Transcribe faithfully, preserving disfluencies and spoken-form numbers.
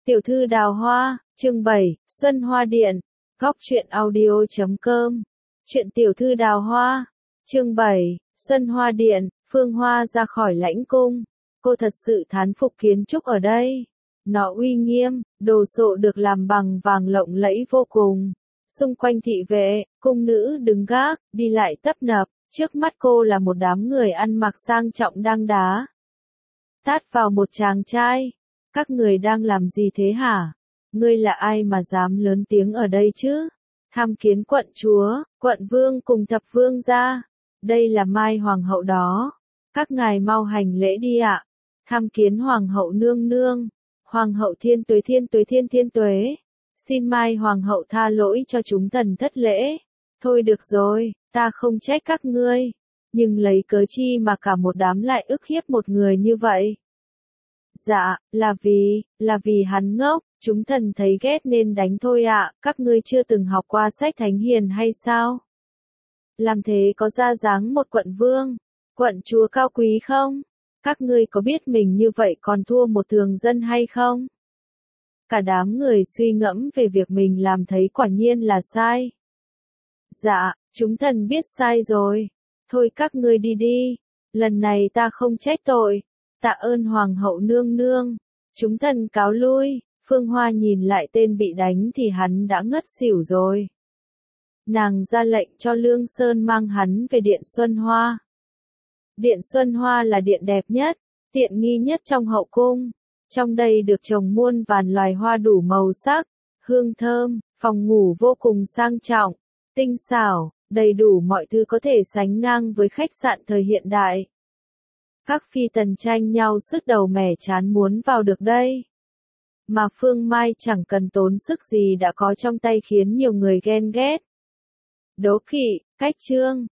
Tiểu thư đào hoa, chương bảy, Xuân Hoa Điện, góc truyện audio chấm com. Chuyện tiểu thư đào hoa, chương bảy, Xuân Hoa Điện, Phương Hoa ra khỏi lãnh cung. Cô thật sự thán phục kiến trúc ở đây. Nó uy nghiêm, đồ sộ được làm bằng vàng lộng lẫy vô cùng. Xung quanh thị vệ, cung nữ đứng gác, đi lại tấp nập, trước mắt cô là một đám người ăn mặc sang trọng đang đá tát vào một chàng trai. Các người đang làm gì thế hả? Ngươi là ai mà dám lớn tiếng ở đây chứ? Tham kiến quận chúa, quận vương cùng thập vương gia. Đây là Mai Hoàng hậu đó. Các ngài mau hành lễ đi ạ. Tham kiến Hoàng hậu nương nương. Hoàng hậu thiên tuế thiên tuế thiên thiên tuế. Xin Mai Hoàng hậu tha lỗi cho chúng thần thất lễ. Thôi được rồi, ta không trách các ngươi. Nhưng lấy cớ chi mà cả một đám lại ức hiếp một người như vậy? Dạ, là vì, là vì hắn ngốc, chúng thần thấy ghét nên đánh thôi ạ, các ngươi chưa từng học qua sách Thánh Hiền hay sao? Làm thế có ra dáng một quận vương, quận chúa cao quý không? Các ngươi có biết mình như vậy còn thua một thường dân hay không? Cả đám người suy ngẫm về việc mình làm thấy quả nhiên là sai. Dạ, chúng thần biết sai rồi. Thôi các ngươi đi đi, lần này ta không trách tội. Tạ ơn Hoàng hậu nương nương. Chúng thần cáo lui. Phương Hoa nhìn lại tên bị đánh thì hắn đã ngất xỉu rồi. Nàng ra lệnh cho Lương Sơn mang hắn về Điện Xuân Hoa. Điện Xuân Hoa là điện đẹp nhất, tiện nghi nhất trong hậu cung. Trong đây được trồng muôn vàn loài hoa đủ màu sắc, hương thơm, phòng ngủ vô cùng sang trọng, tinh xảo, đầy đủ mọi thứ có thể sánh ngang với khách sạn thời hiện đại. Các phi tần tranh nhau sứt đầu mẻ chán muốn vào được đây. Mà Phương Mai chẳng cần tốn sức gì đã có trong tay khiến nhiều người ghen ghét. Đố kỵ, cách trương,